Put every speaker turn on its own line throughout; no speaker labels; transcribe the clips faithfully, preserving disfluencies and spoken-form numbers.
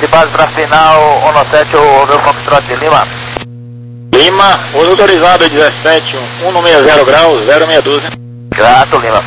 de base para final, um sete, o meu Foxtrot de Lima.
Lima, uso autorizado dezessete, cento e sessenta graus, zero seis doze.
Grato, Lima.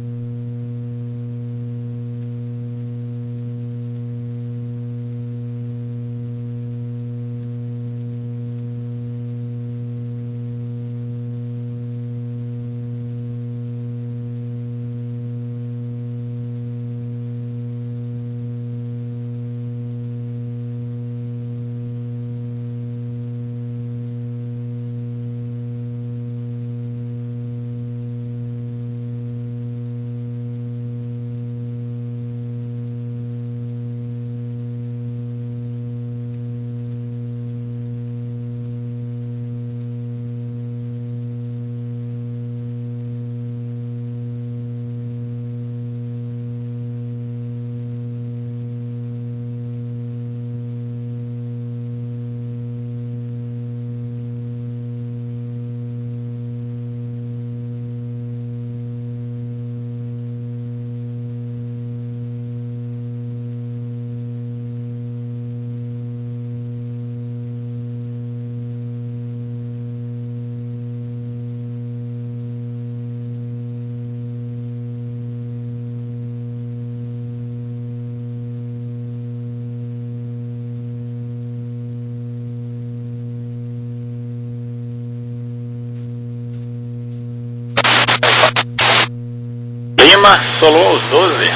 Lima, solou os doze.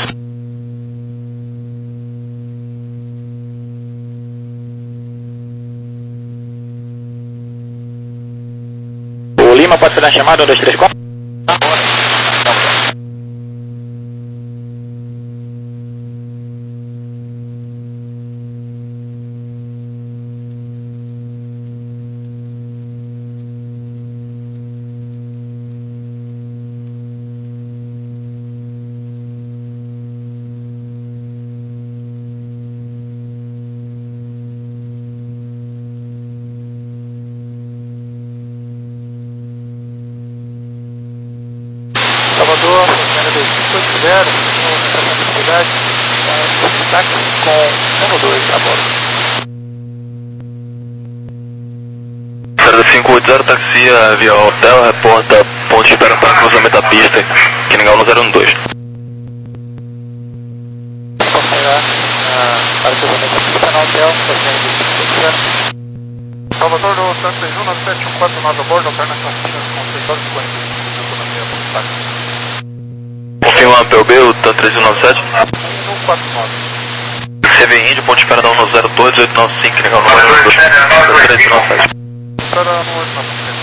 O Lima pode fazer a chamada, um, dois, três, quatro.
Salvador, dois cinco oito zero, estação de atividade, táxi com um dois a bordo.
zero cinco oito zero, taxia via hotel, reporta ponto de espera para cruzamento da pista, Quingal no zero um dois.
Posso chegar para cruzamento da pista no hotel, taxia dois cinco oito zero. Salvador, do Tanto três um nove sete um quatro nove a bordo, alternação com seis horas e quarenta e cinco de autonomia por táxi.
Confirma P O B, o TAN três um nove sete.
um quatro nove.
C V Índio, ponto de espera da um zero dois oito nove cinco, Quingal no zero dois três nove sete.
Para no oito nove sete.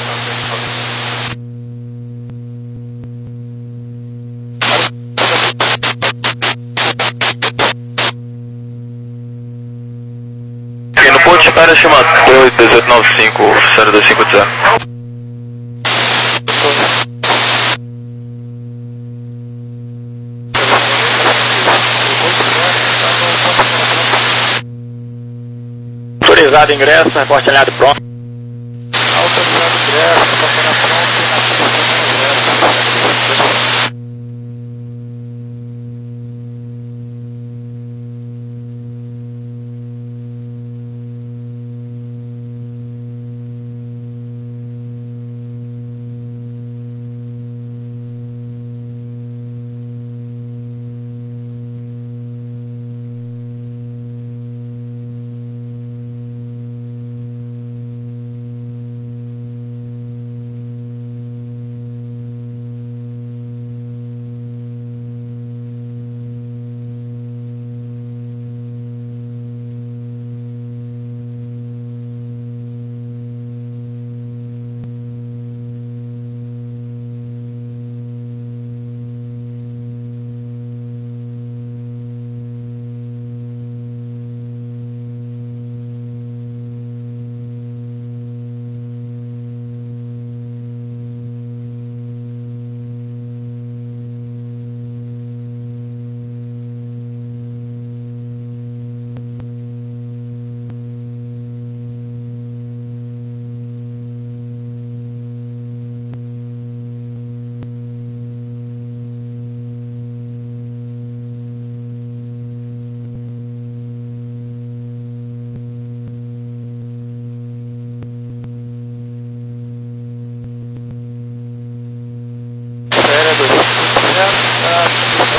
E no ponto de espera chama dois oito nove cinco, zero dois cinco zero.
Autorizado ingresso, reporte alinhado pronto.
Autorizado ingresso, reporte alinhado pronto, na pista.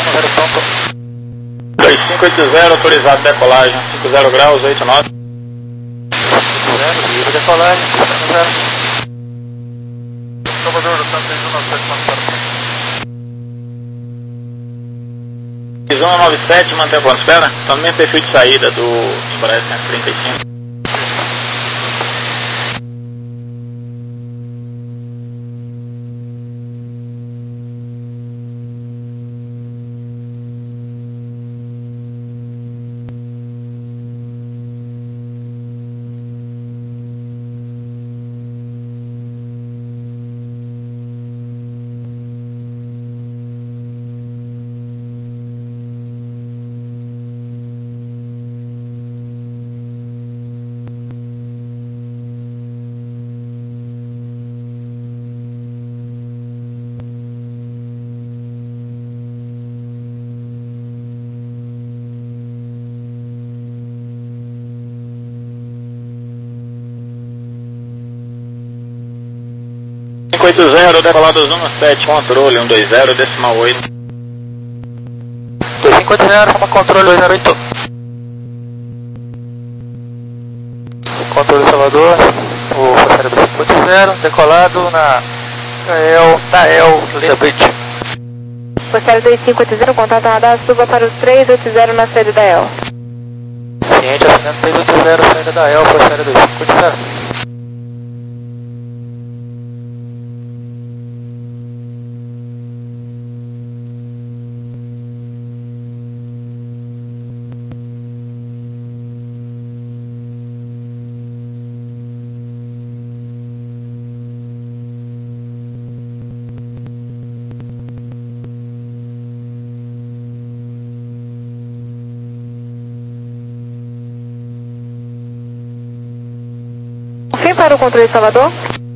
zero ponto.
dois cinco oito zero, autorizado decolagem, cinquenta graus, oito nove.
zero, livre decolagem, cinquenta zero. Salvador do Santos, um nove sete,
um nove sete, mantém a ponta espera. Está no mesmo perfil de saída do Embraer cento e trinta e cinco. cinco oito zero, decolado um sete, controle um dois zero, decimal oito.
dois cinco oito zero, uma controle dois zero oito. Controle Salvador, o Forçário dois cinco oito zero, decolado na Tael, Tael, Linda Bridge.
Forçário dois cinco oito zero, contato radar, suba para o três oito zero na saída da E L.
Ciente, assinando três oito zero, saída da E L, Forçário dois cinco oito zero.
Fim para o controle de Salvador.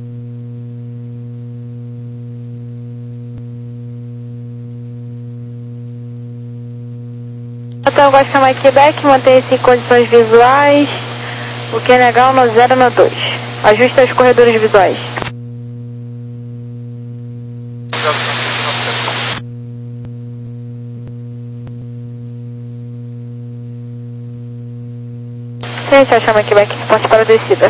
Então, Gosta Mike Quebec, mantém-se em condições visuais. O que é legal no zero no dois. Ajusta os corredores visuais. Sim, Gosta Mike Quebec, parte para a descida.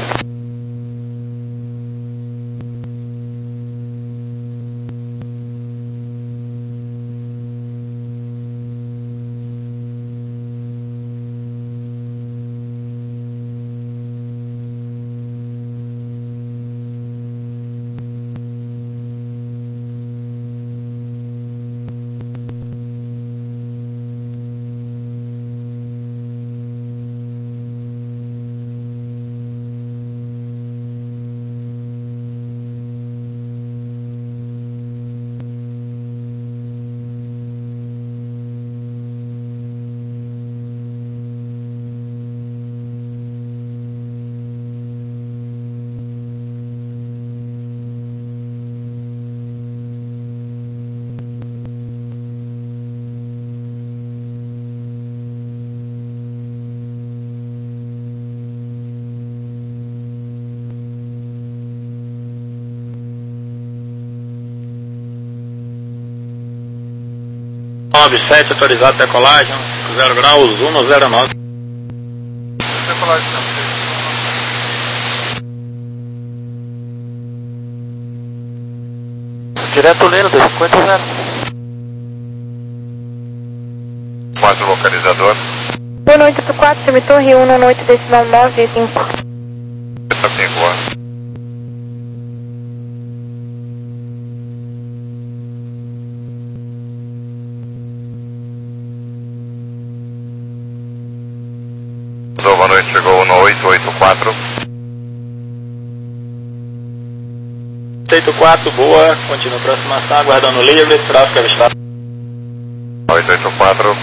nove sete, autorizado decolagem, zero graus, um zero nove.
Decolagem, direto Leno, dois cinco oito zero.
quatro localizador.
um oito oito quatro, semitorre um no oito decimal nove cinco.
cinco. Boa noite, chegou no oito oito quatro.
oito oito quatro, boa, continua aproximação, aguardando livre, tráfego avistado.
oito oito quatro.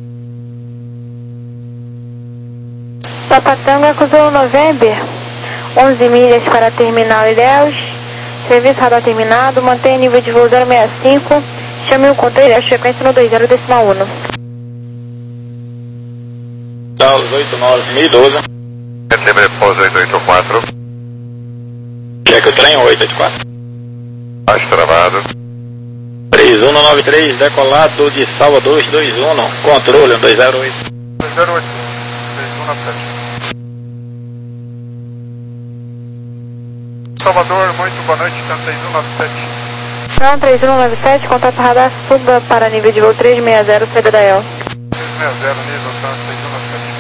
Papatanga com Zulu November, onze milhas para terminal Ilhéus. Serviço radar terminado, mantenha nível de voo zero seis cinco. Chame o controle Ilhéus, frequência no dois zero decimal um.
Carlos oito nove, mil e doze.
Setembro pouso oito oito quatro.
Cheque o trem oito oito quatro.
Baixo travado.
três um nove três, decolado de Salvador dois um, controle dois zero oito.
dois zero oito, três um nove sete. Salvador, muito boa noite, então três um nove sete.
Não, três um nove sete, contato radar, suba para nível de voo três seis zero, saída da El.
três seis zero, nível, então três um nove sete.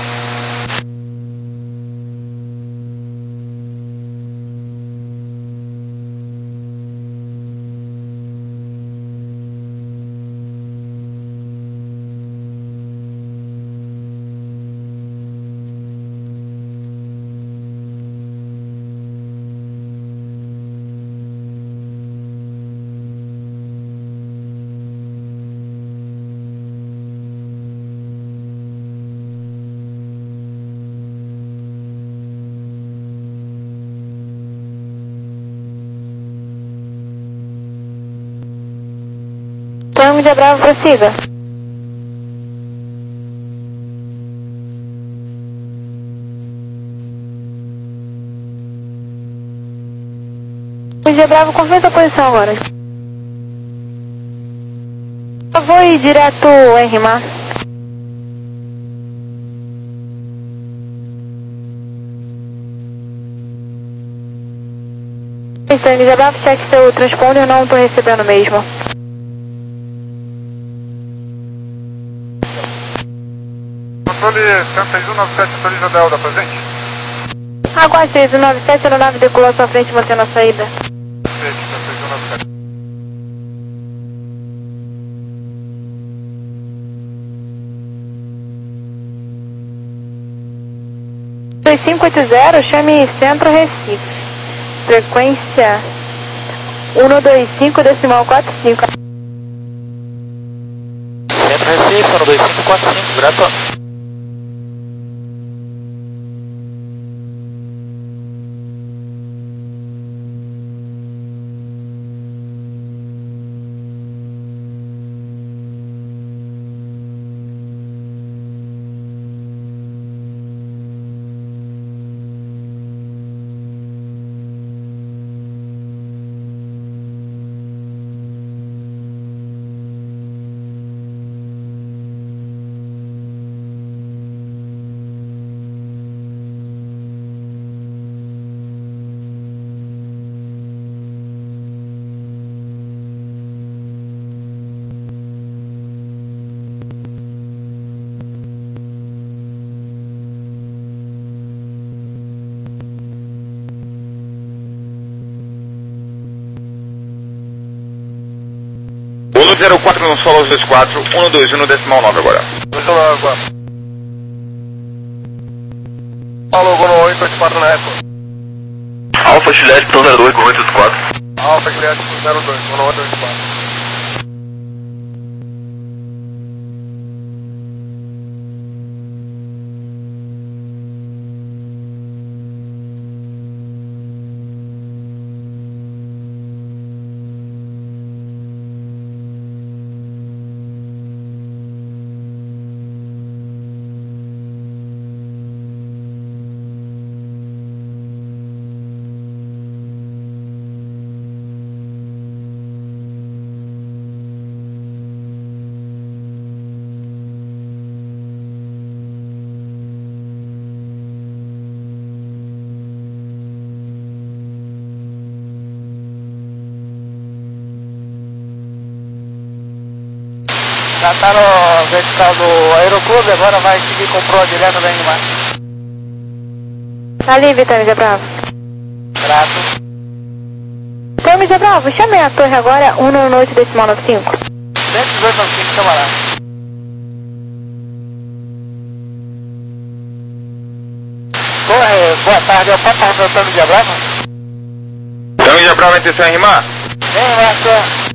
Tango de Bravo, prossiga. Tango de Bravo, confirma sua posição agora. Eu vou ir direto em Mar. Tango de Bravo, cheque seu transponder, não estou recebendo mesmo.
Controle seis um nove sete, autoriza Delta, presente?
Agora seis um nove sete, aeronave decolou à sua frente, mantendo a saída.
Presente, seis um nove sete.
dois cinco oito zero, chame Centro Recife. Frequência um dois cinco decimal quatro cinco.
Centro Recife, um dois cinco quatro cinco, grato.
zero quatro no solo dois quatro, um dois um no decimal nove agora.
dois agora. Alô, Golo oito oito quatro na reta.
Alfa Juliette, zero dois, Golo oito oito quatro.
Alfa Juliette, zero dois, Golo oito oito quatro.
Já está no vertical do Aeroclube, agora vai seguir com proa direto da Ingmar.
Tá livre, Tango de Bravo.
Grato.
Tango de Bravo, chame a torre agora, um nove oito decimal nove cinco.
cento e dezoito nove cinco, camarada. Torre, boa tarde, eu posso estar no Tango de Bravo?
Tango de Bravo, intenção em rimar?
Vem, Marcos.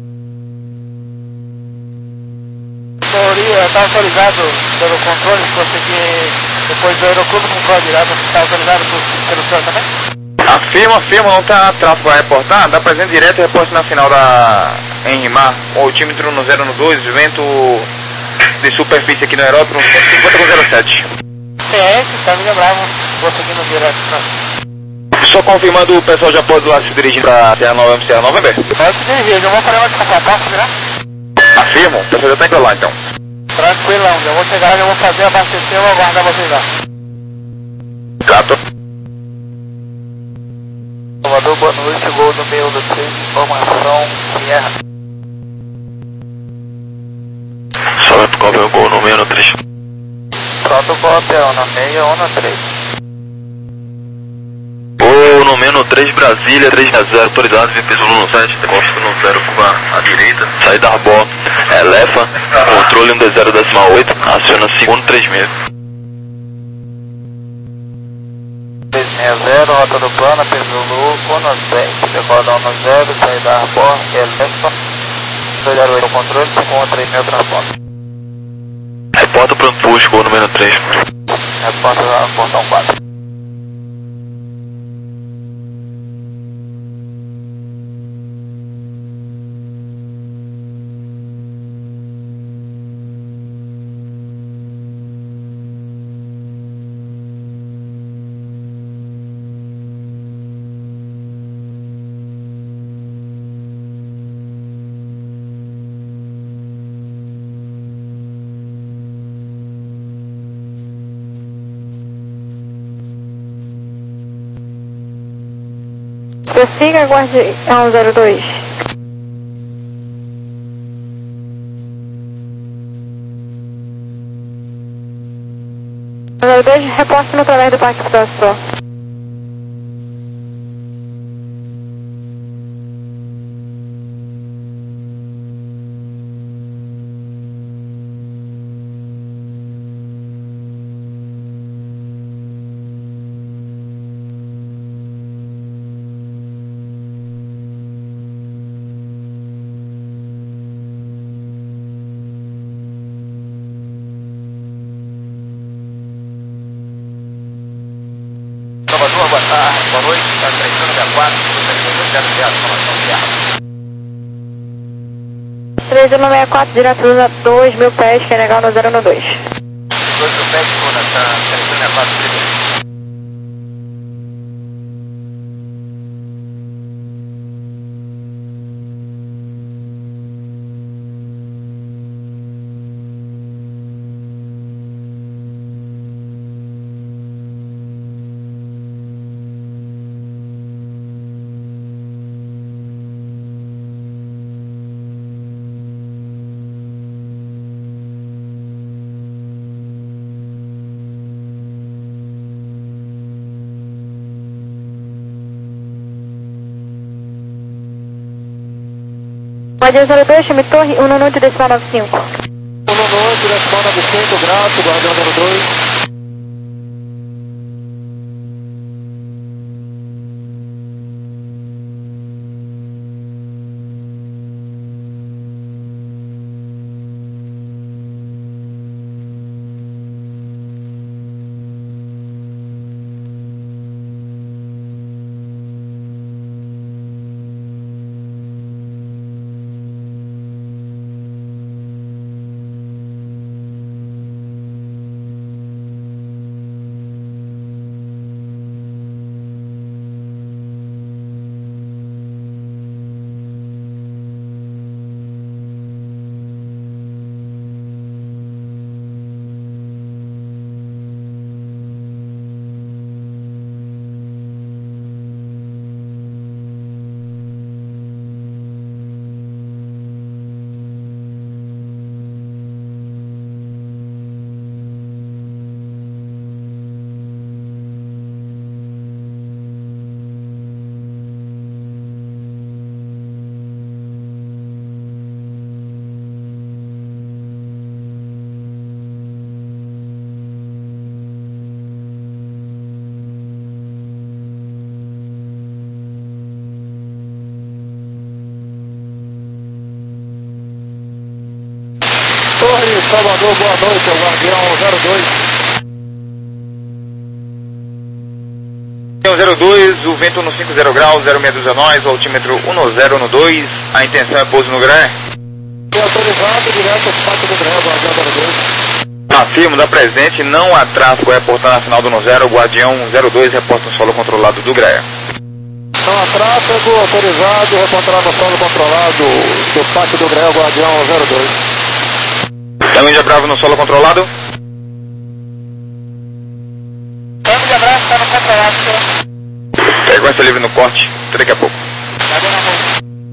Está autorizado pelo controle, se conseguir depois do Aeroclube com proa direto, está autorizado por, pelo senhor também?
Afirma, afirma, não tá tráfego a reportar, dá presente direto e reporte na final da Enrimar. O time entrou no zero no dois, vento de superfície aqui no aeródromo cento e cinquenta com zero sete.
C S, Família Bravo, vou seguindo direto pra...
Só confirmando, o pessoal já pode lá se dirigir pra Serra Nova, Serra Nova, November.
Pode se dirigir, eu vou fazer uma desconfortável, né?
Afirma, o pessoal já tá indo lá então.
Tranquilão, eu vou chegar, eu vou fazer, abastecer, eu vou aguardar vocês lá.
Trato.
Salvador, boa noite, gol do meio do três, informação, Sierra.
Salve pro Cobel, gol no meio no três.
Protocolo hotel, na meia ou na três.
Gol no meio no três, Brasília, três a zero, autorizado, V P Zulu no sete, costa no zero, curva à direita, saída Arbó, eleva, controle um D zero decimal oito, aciona segundo três seis.
três seis zero, rota do plano, P Zulu, Cono dez, decola no zero, saída Arbó, eleva, dois zero oito, controle, cinco um três mil, transporte.
Reporta pro Push, gol número três.
Reporta lá, portão quatro.
Prossiga, aguarde a um zero dois. um zero dois, reposta no através do Parque Expresso.
Salvador, boa tarde, boa noite, está três zero quatro, zero zero, informação Sierra.
três zero seis quatro, direto a dois mil pés, que é legal no zero no dois.
dois mil pés, Luna, está três zero seis quatro, primeiro.
Guardia zero dois, time Torre, um noite decimal nove cinco.
um noite, decimal nove cinco, graças, guardião zero dois. Torre, Salvador, boa noite, é o guardião zero dois.
zero dois, o vento no cinco zero graus, zero seis a nós, o altímetro um zero um dois, a intenção é pouso no Gré.
Autorizado, direto ao Parque do Gré, Guardião zero dois.
Afirmo, da presente, não há tráfego, reportando a final do um zero, Guardião zero dois, reporta no solo controlado do Gré.
Não há tráfego, autorizado, reportará no solo controlado do Parque do Gré, Guardião zero dois.
Tango de Bravo no solo controlado.
Tango de Bravo está no controlado, senhor.
Frequência livre no corte, até daqui a pouco.
Cadê na mão?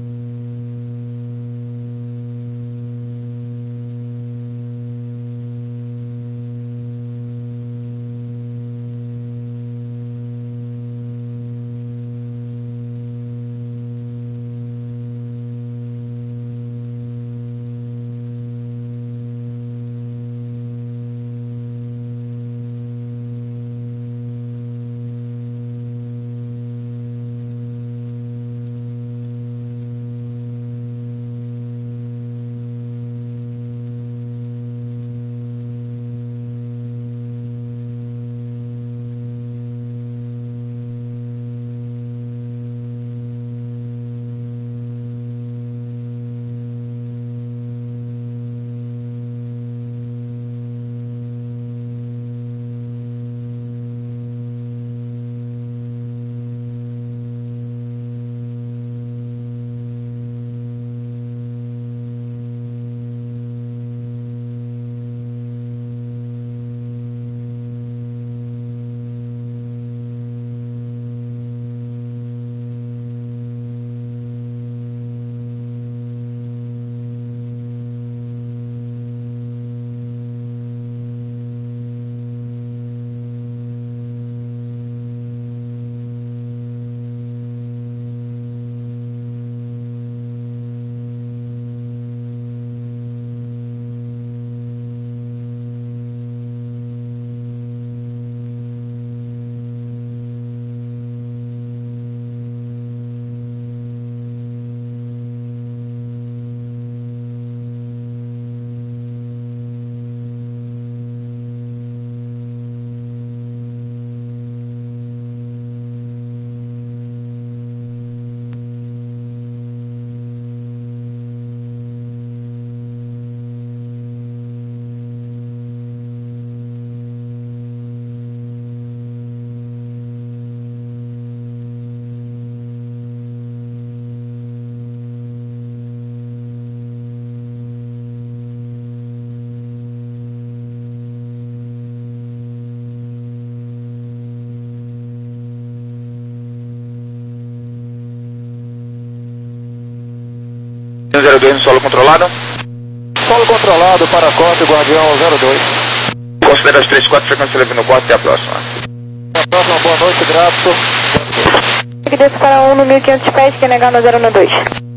um zero dois no solo controlado.
Solo controlado para a Corte, Guardião zero dois.
Considera as três quatro, frequência livre no corte, até a próxima.
Até a próxima, boa noite, grato.
Que desce para um no mil e quinhentos pés, que é negar no zero um dois.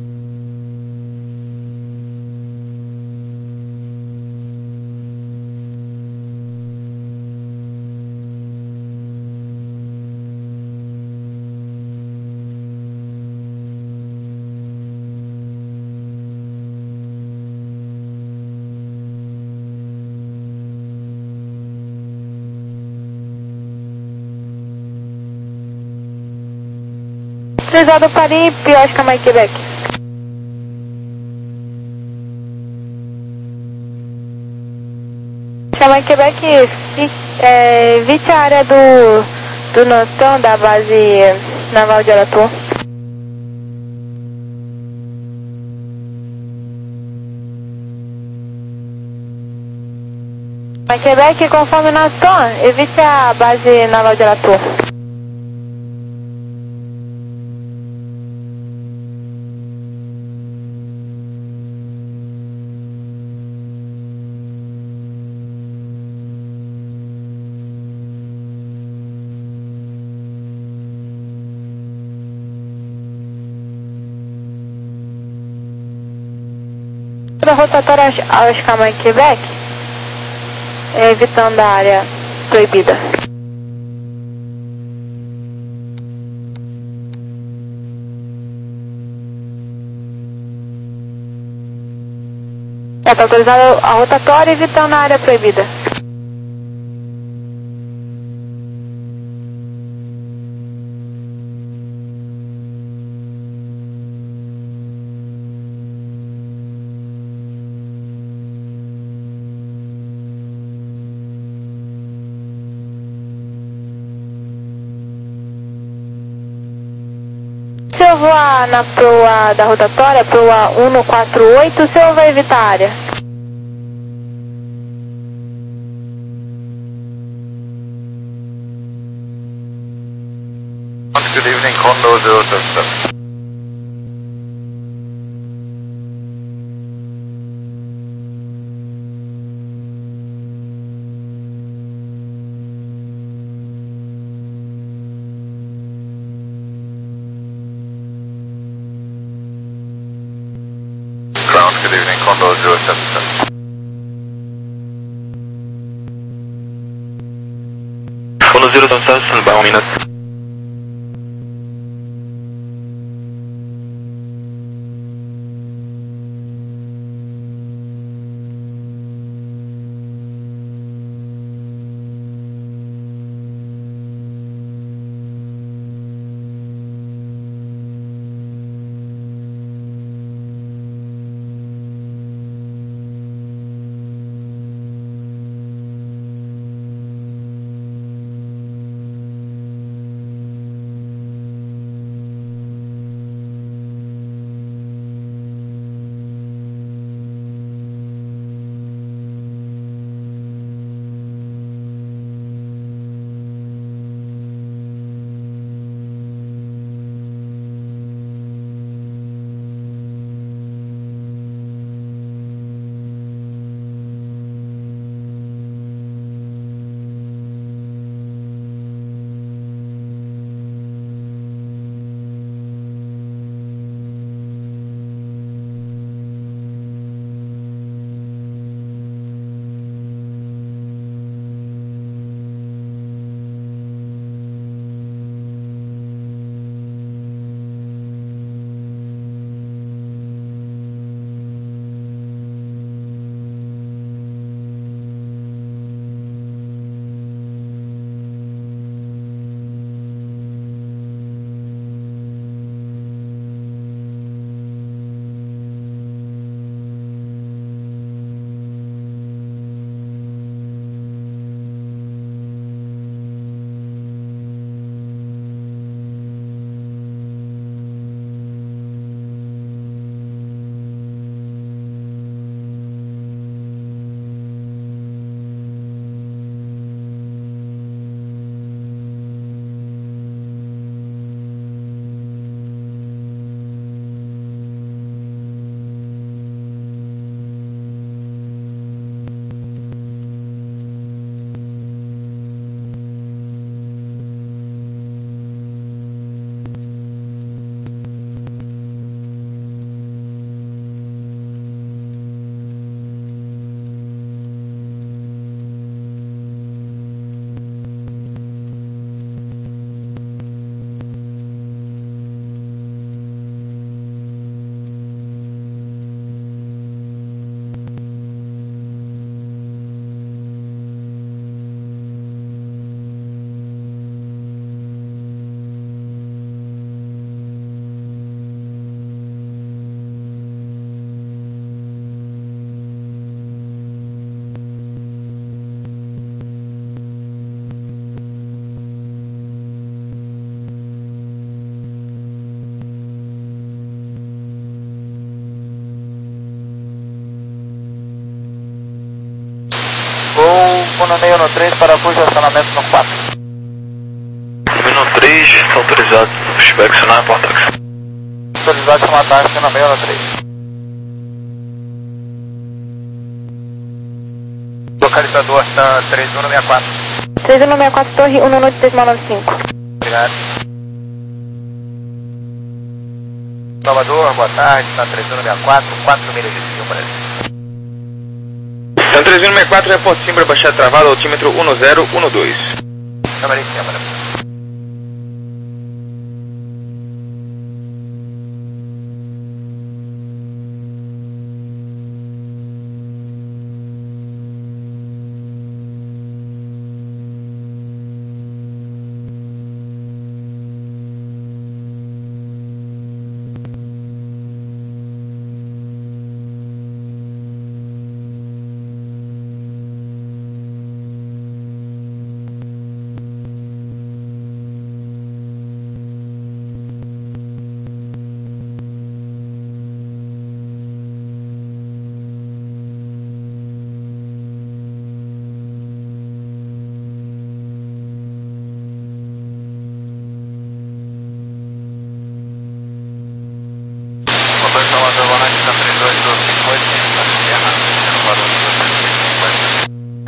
Autorizado Paris, Oscar Mike Quebec. Oscar Quebec, é, evite a área do, do Notão da base naval de Aratu. Mike Quebec, conforme Notão, evite a base naval de Aratu. Da rotatória Oscar Mike Quebec, é, evitando a área proibida. Está autorizada a rotatória, evitando a área proibida. Se eu voar na proa da rotatória, proa um no quatro oito, o senhor vai evitar a área?
Good evening, Condor zero seven seven. Ground, good evening, Condor zero seven seven.
Condor zero seven seven, stand by one minute.
no meio no três, parafuso de acionamento no quatro.
No três, está autorizado. Inspecionar a porta.
Autorizado chamar táxi no meio no três. Localizador está três um seis quatro.
três um seis quatro, torre um minuto e decimal nove cinco.
Obrigado. Salvador, boa tarde, está três um seis quatro, quatro milhas de Rio Brasil.
Então três um seis quatro, reporte Simbra, baixada travada, altímetro um zero um dois.
Câmara em câmara.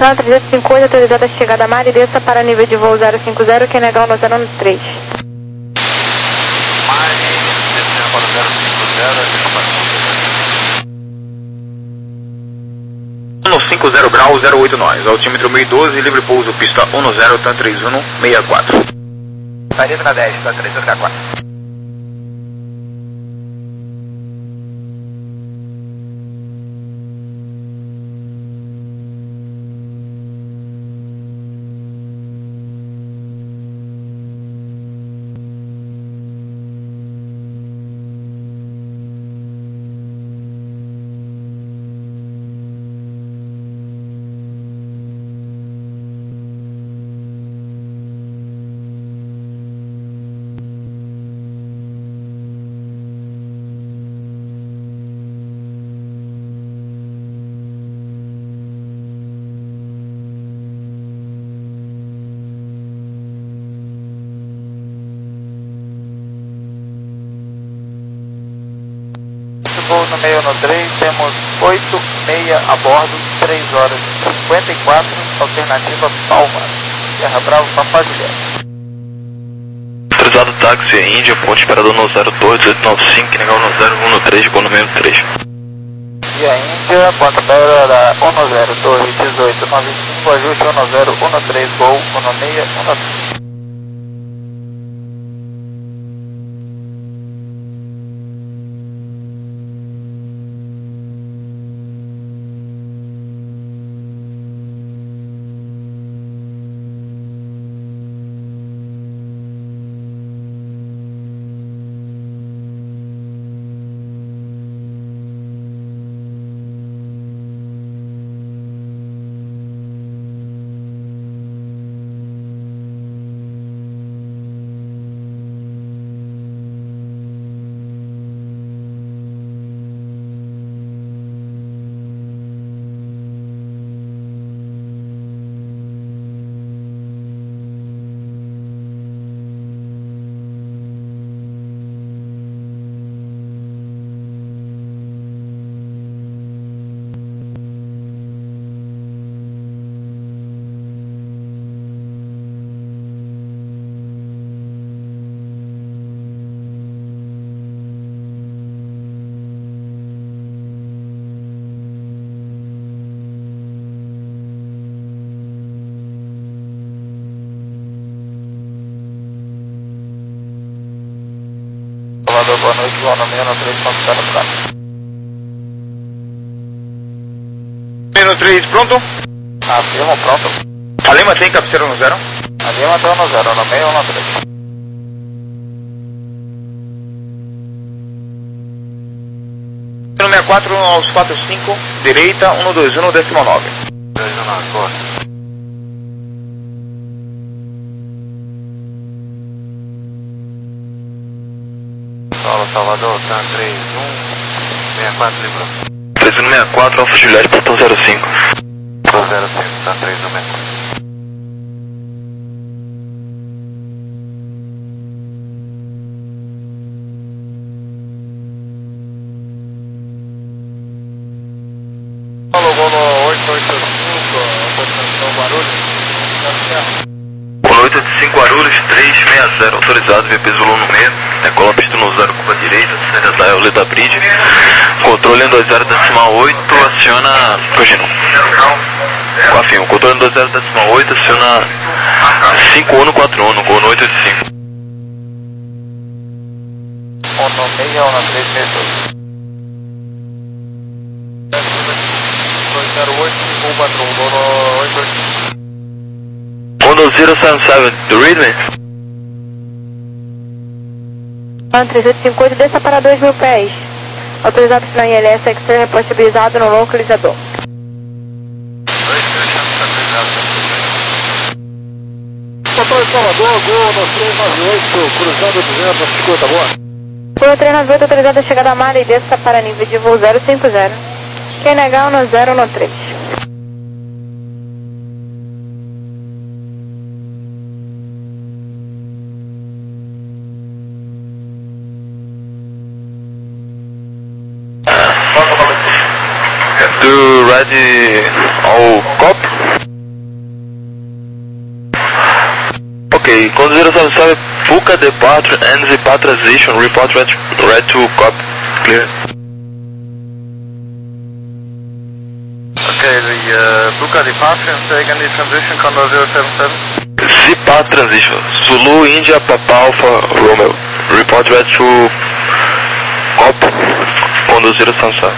Plan trezentos e cinquenta e oito, autorizada a chegada a mar e desça para nível de voo zero cinco zero, que é legal no zero três.
cinco zero grau, zero oito nós, altímetro mil e doze, livre pouso, pista um zero, TAM três um seis quatro. Saída na dez, TAM três um seis quatro.
No meio no três, temos oito meia a bordo, três horas e cinquenta e quatro, alternativa Palma, Terra Bravo, Papai Juliette.
Autorizado táxi Índia, ponte esperador no zero dois oito nove cinco, legal no zero um três, com o número três.
E a Índia, ponta aérea um zero dois dezoito nove cinco, ajuste um zero um três, gol, um seis um três. Boa noite, João, no meio no três, ponto zero quatro.
Meio três, pronto?
Afirmo, pronto.
A Lima tem cabeceira no zero?
A Lima tem no zero, no meio no três.
No sessenta e quatro aos quatro cinco, direita, um dois um, décimo nove.
dois um nove, boa. Paulo, Salvador, TAM três um seis quatro, livrou.
três um seis quatro, Alfa Juliette, portão zero cinco.
Portão zero cinco, TAM três um seis quatro. Paulo, Golo oito oito cinco, posição Guarulhos.
Golo oito oito cinco Guarulhos, três seis zero, autorizado, via peso no meio. Decola pista no zero, curva direita, saída da Eulida Bridge. Controle em dois zero decimal oito, aciona. Cogino. Afirmo, controle em dois zero decimal oito, aciona cinco um quatro um, gol no oito oito cinco.
um seis um três seis dois. dois zero oito cinco quatro um, gol no oito oito cinco.
um zero sete sete, do read me?
Plan trezentos e cinquenta e oito, desça para dois mil pés. Autorizado para I L S X-Ray repostabilizado no localizador.
Motor Salvador, gol no três nove oito, cruzando duzentos, escuta, boa.
Gol três nove oito, autorizado a chegada a mar e desça para nível de voo zero cinco zero. Quem negar no zero no três.
Do ready all cop? Ok, Condor zero seven seven, Puka departure and Zipa transition, report red, red to copy, clear.
Okay, the uh, Puka departure and say again the transition, Condor zero seven seven.
Zipa transition, Zulu India Papa Alpha Romeo, report red to copy, Condor zero seven seven.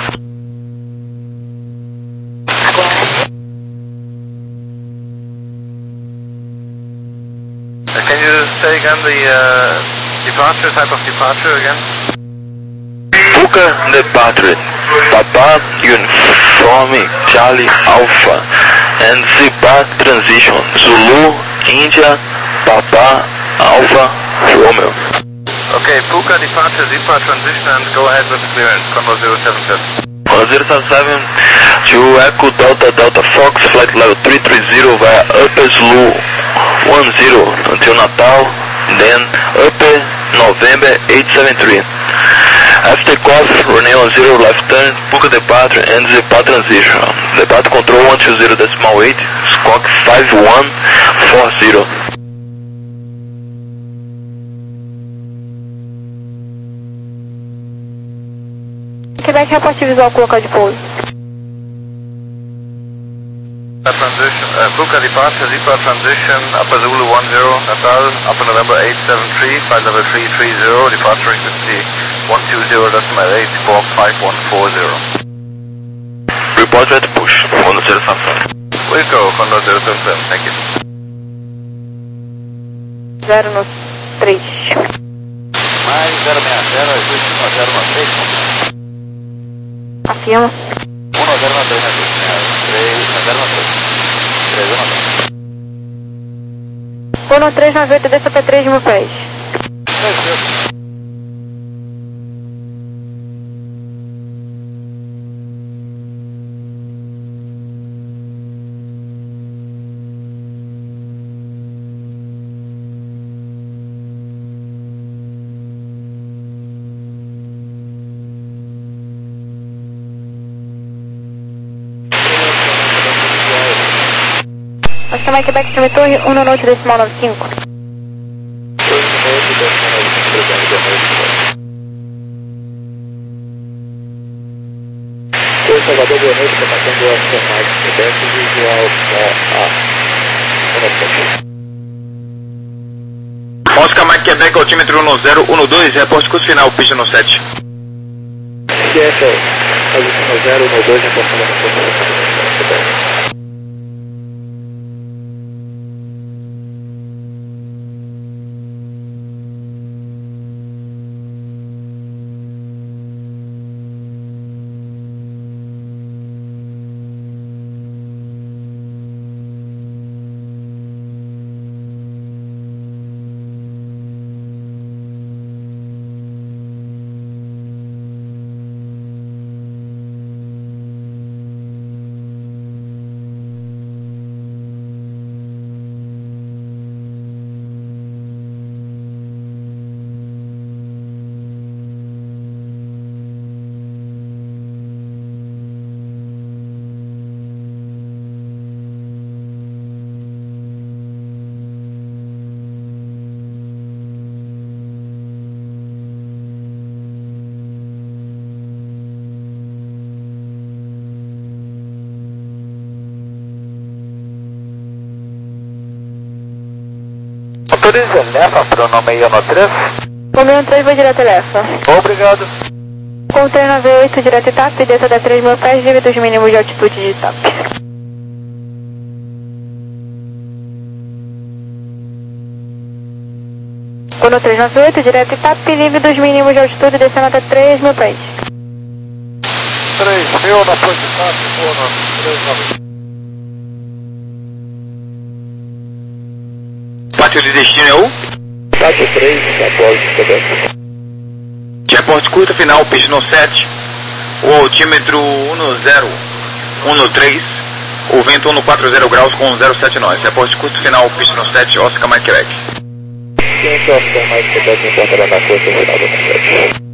Can you say again the uh, departure, type of departure again?
Puka departure, Papa Uniform Charlie Alpha and Zipa transition, Zulu India Papa Alpha Romeo.
Okay, Puka departure, Zipa transition and go ahead with the clearance, Condor zero seven seven.
Condor zero seven seven to Echo Delta Delta Fox, flight level three three zero via Upper Zulu one zero until Natal, then Upper November eight seven three. After takeoff, runway on zero left turn, Puka departure and Zipa transition. Departure control one two zero decimal eight, squawk five one four zero.
Quebec, reporte visual com local de pouso.
Transition, uh, Puka departure, Zipa transition, Upper Zulu one zero, Natal, Upper November eight seven three, flight level three three zero, departure frequency one two zero decimal eight, squawk five one four zero.
Report red push, Condor zero seven seven.
We'll go, Condor zero seven seven, thank you.
zero no três.
Mais zero seis zero, ajuste um zero um três.
Afirma.
um zero um três, três zero um três. três zero um três.
um três nove oito, desça para três mil pés. Oscar Mike Quebec, chame torre um noite decimal nove cinco.
Oi, Salvador, boa noite, começando o Oscar Mike Quebec, visual a
Oscar Mike Quebec, altímetro um zero um dois, reporte curso final, pista no sete.
Quieto, altímetro zero um dois, reporte no sete.
Autorize Lefa para o nome um três.
Nome um três, vai direto a Lefa.
Obrigado.
Com três nove oito, direto Itap, desça da três mil pés, devido aos mínimos de altitude de Itap. Com três nove oito, direto Itap, livre dos mínimos de altitude, descendo até três mil pés.
três mil na posição, Fono, três nove.
Pátio de destino é o?
quatro três, após Quebec.
Reporte curta final, pista no sete. O altímetro um zero um três. O vento um quatro zero graus com zero sete nós. Reporte curto final, pista no sete, Oscar Mike Quebec.
Quem Oscar Mike Quebec encontrará na costa final do sete.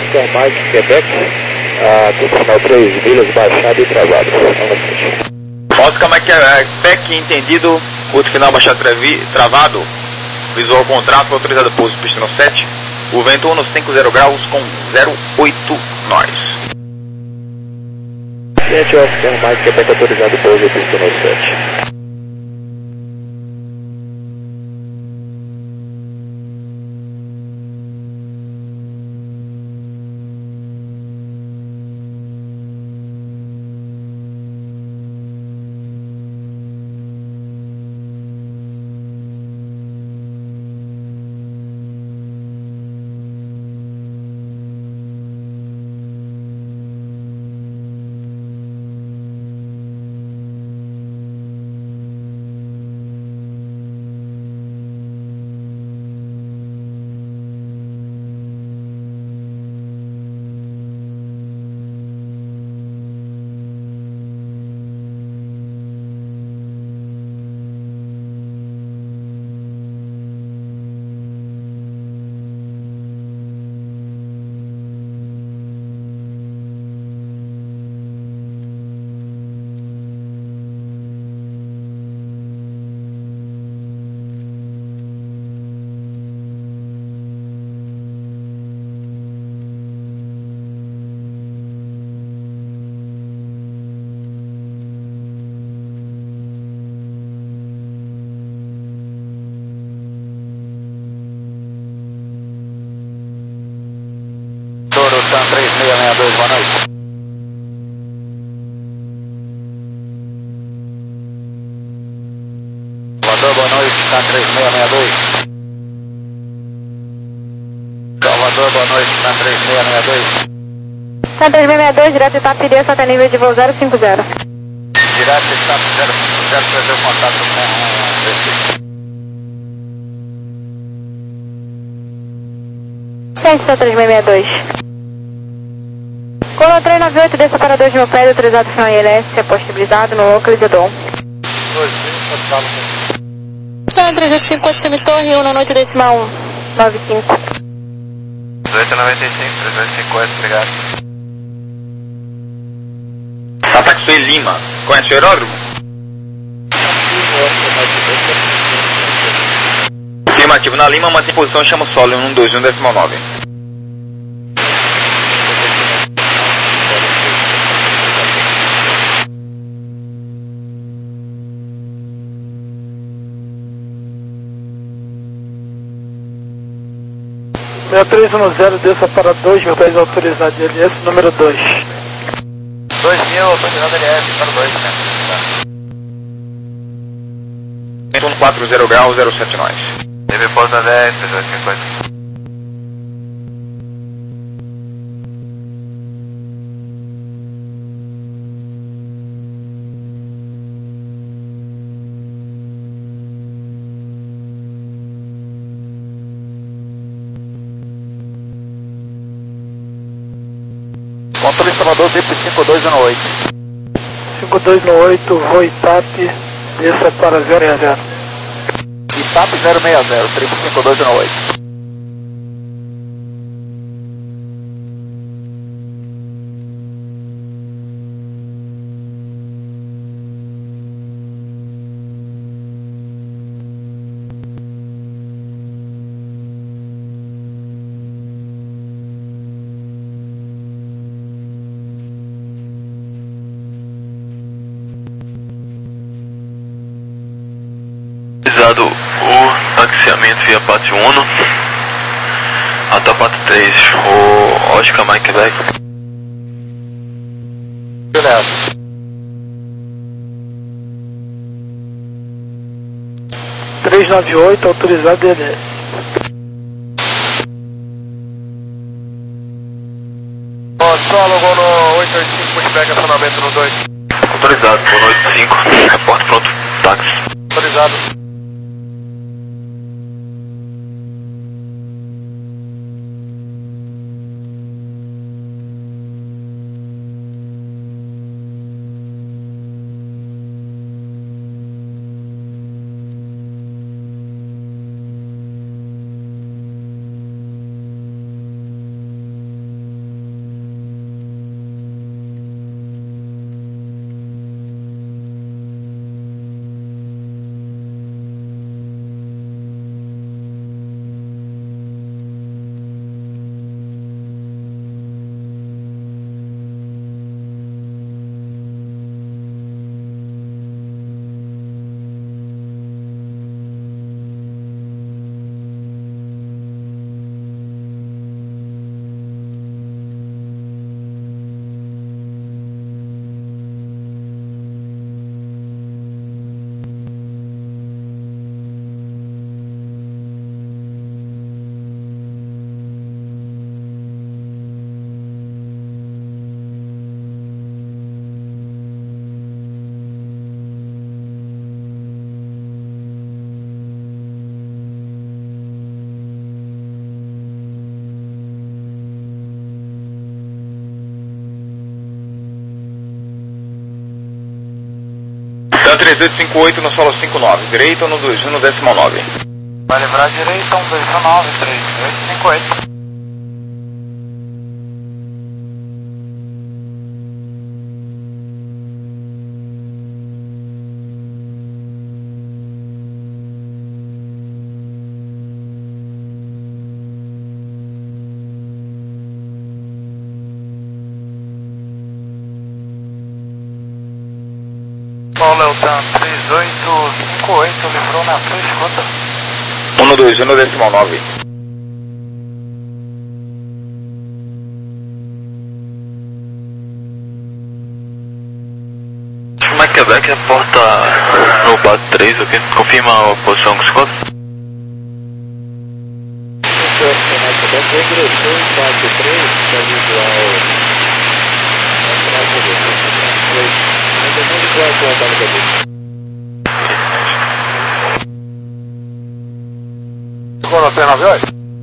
Oscar Mike Quebec, a curso final três milhas, baixado e travado.
Oscar Mike Quebec, entendido, curso final baixado travi, travado, visual contrato, autorizado pouso pista no sete, o vento um nos cinquenta graus com zero oito nós.
Cliente Oscar Mike Quebec, autorizado pouso pista no sete. três seis seis dois, boa noite. Salvador, boa noite, T A M três seis seis dois. Salvador, boa noite, T A M três seis seis dois.
T A M três seis seis dois, direto Itapirê, só tem nível de voo zero cinco zero.
Direto Itapirê zero cinco zero, perdeu contato com o prefeito.
Gente, T A M três seis seis dois. Colo três nove oito, desça para dois mil pés, autorizado final I L S, é possibilizado no localizador. T A M três oito cinco, time torre, um na noite decimal um, nove cinco.
dezoito noventa e cinco, três oito cinco oito, obrigado.
Ataque Suí Lima, conhece o aeródromo? Afirmativo, na Lima, mantém posição, chama o solo, um dois um decimal nove.
seis três um zero, desça para dois mil pés, autorizado L S, número dois.
dois mil, autorizado L S, para dois, né?
Vento quatro zero graus, zero sete nós.
Teve porta dez, três oito cinco oito.
Controle Salvador, D P cinco dois um oito.
cinco dois um oito, voo Itap, desça para zero seis zero.
Itap zero seis zero, triplo cinco dois um oito.
Realizado o taxiamento via Pátio um, até Pátio três, o Oscar Mike Quebec.
Beleza.
três nove oito, autorizado L S. Ó, solo, vou no oito oito cinco, multiplica acionamento no dois.
Autorizado, por oito cinco, reporte pronto, táxi.
Autorizado.
três oito cinco oito no solo cinco nove, direita no dois um no decimal nove.
Vai livrar direita, um dois um nove, três oito cinco oito. Paulo Eltan, três oito cinco oito, livrou na sua escuta.
um no dois um no decimal nove.
Como é que Quebec reporta no quatro três, ok? Confirma a posição que escuta.
Qual a pena, viu?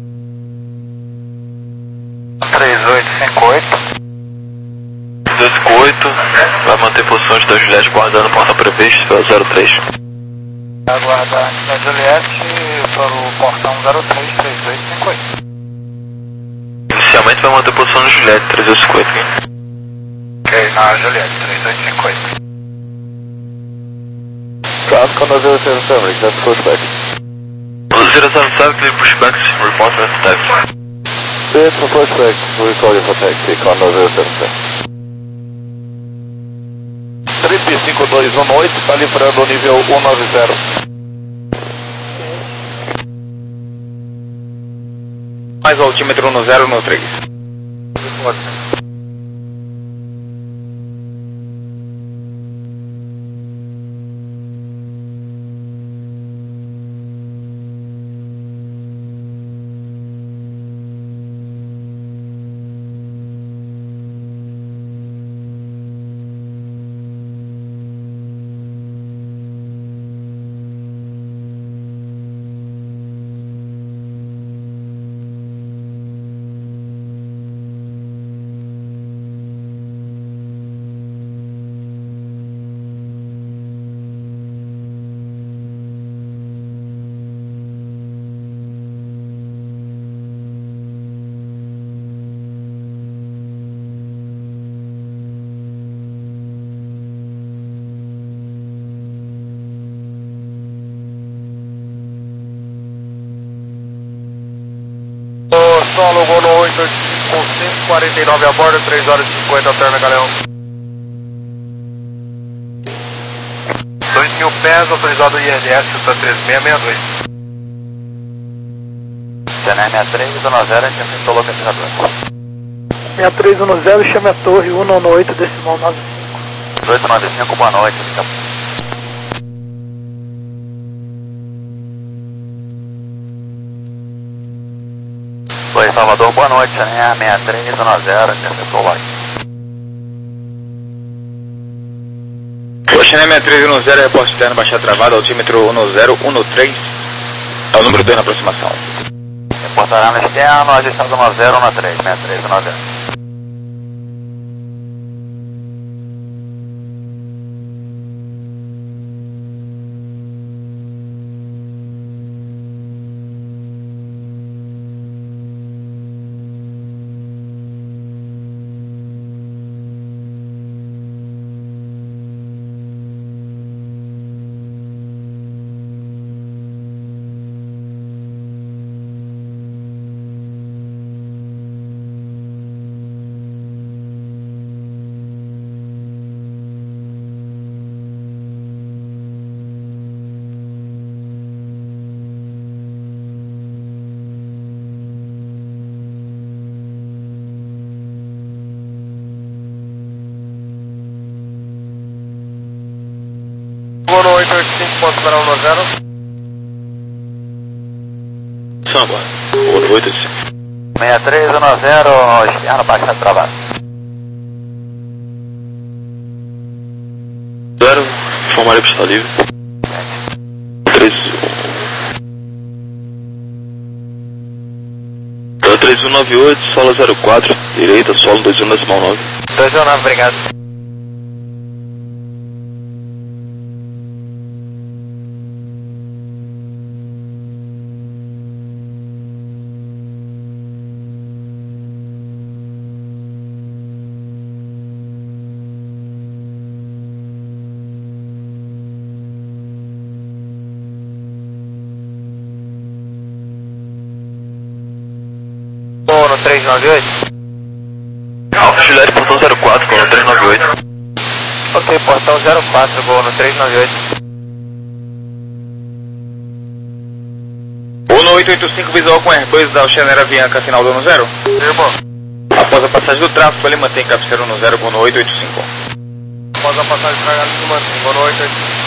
três oito cinco oito.
dois cinco oito, vai manter posições da Juliette guardando o portão previsto pelo zero três.
Aguardar antes da Juliette para o portão zero três três oito cinco oito.
Inicialmente vai manter posição no Juliette três oito cinco oito.
Ok, na Juliette três oito cinco oito.
Cross Condor zero zero seven, that's pushback.
zero zero seven, clear pushbacks, report at taxi.
Clear for pushback, we call you for taxi, Condor zero zero seven. Trip cinco dois um oito, está livrando o nível um nove zero.
Mais o altímetro no zero no três.
Solo Golo oito oito cinco cinco, quarenta e nove a bordo, três horas e cinquenta, alterna Galeão. dois mil pés, autorizado I L S, está três seis seis dois.
C N M três um zero, a gente acertou o localizador.
seis três um zero, chame a torre um nove oito, decimal nove cinco.
oito nove cinco, boa noite. Oi, Salvador, boa noite, C N M seis três um zero, a gente acertou o lote.
O C N M três um zero, reporte externo, baixada travada, altímetro um zero um três, é o número dois na aproximação.
Reportará no externo, ajustado um zero um três, seis três um zero.
Golo oito oito cinco, posso esperar um zero?
São agora. oito oito cinco.
seis três um zero, externo, baixada travada.
zero, formulário pista livre. três três um nove oito, solo zero quatro, direita, solo dois um decimal nove.
dois um nove, obrigado. três nove oito.
Alfa Juliette, portão zero quatro, Gol no três nove oito.
Ok, portão zero quatro, Gol no três nove oito.
Uno oito oito cinco, visual com R dois da Oceanera Avianca, final do Uno zero.
Irmão.
Após a passagem do tráfego, ele mantém cabeceira Uno zero, Uno oito oito cinco.
Após a passagem do tráfego, ele mantém, Gol no oito oito cinco.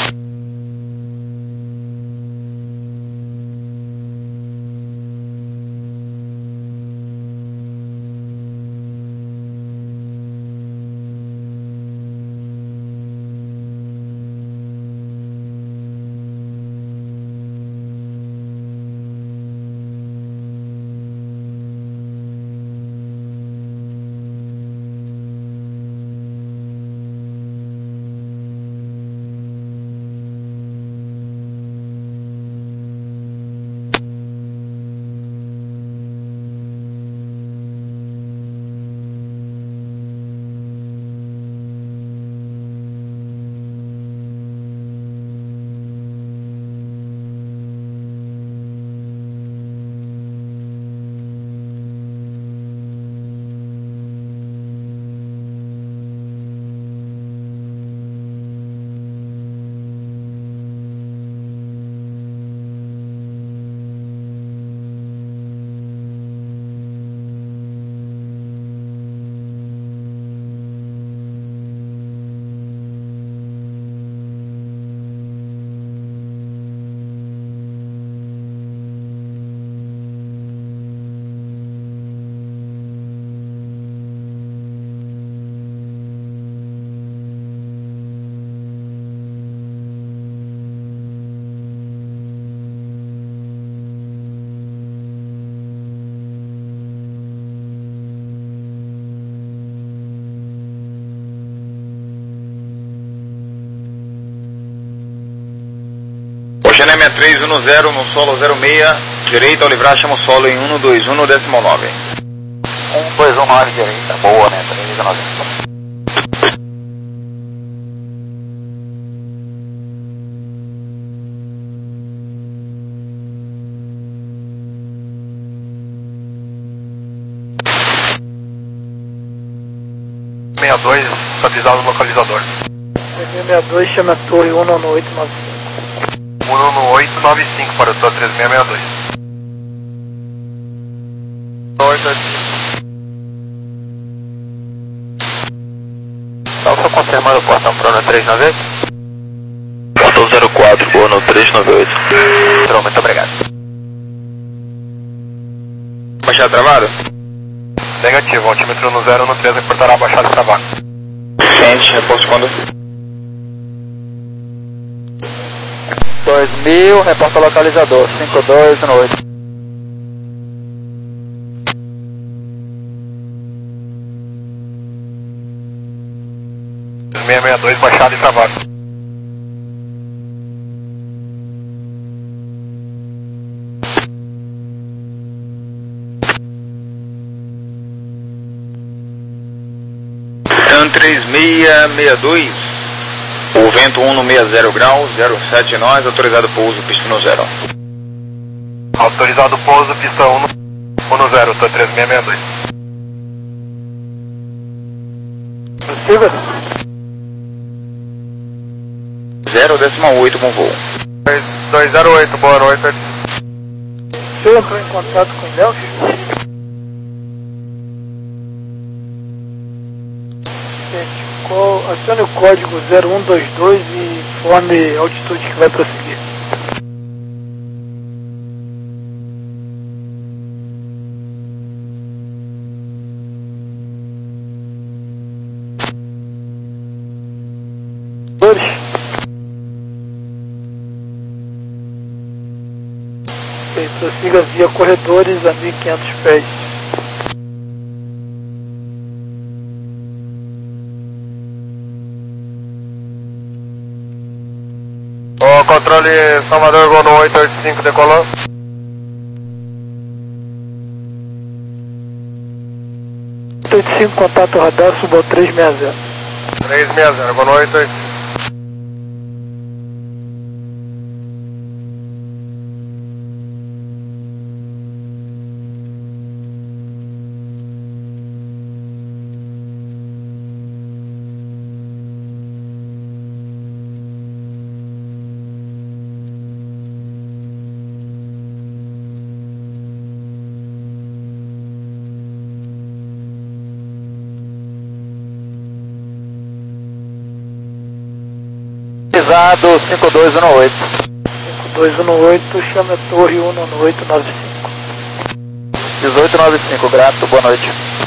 Oceanera sessenta e três, Uno zero, no solo zero seis, direita ao livrar, chama o solo em um dois um, décimo nove.
um dois um nove direita, boa, né? três nove.
sessenta e dois, estabilizado no localizador.
sessenta e dois, chama a torre Uno no oito nove cinco.
Uno no oito nove cinco para o seu três seis seis dois. oito oito cinco.
Então, só confirmando o portão pro Uno três nove oito.
Portão zero quatro, Gol no três nove oito.
Pronto, muito obrigado.
Baixada travada?
Negativo, altímetro no zero no três reportará baixada e travada.
Ciente, reposto quando?
dois mil, reporta localizador, cinco dois no oito.
seis seis dois, baixada e travada.
TAM três seis seis dois, o vento um no sessenta graus, zero sete nós, autorizado pouso, pista no zero.
Autorizado pouso, pista um no zero, tá três seis seis dois.
Possível?
zero décimo oito com voo.
dois zero oito, boa noite.
O senhor entrou em contato com o Ilhéus? Gente, qual, acione o código zero um dois dois e informe a altitude que vai prosseguir. Ok, prossiga via corredores a mil e quinhentos pés.
O controle Salvador, Gol no oito oito cinco, decolou.
oito oito cinco, contato radar, subo três seis zero.
três seis zero, Gol no oito oito cinco. autorizado cinco dois um oito.
cinco dois um oito, chame a torre um nove oito nove cinco.
dezoito nove cinco, grato, boa noite.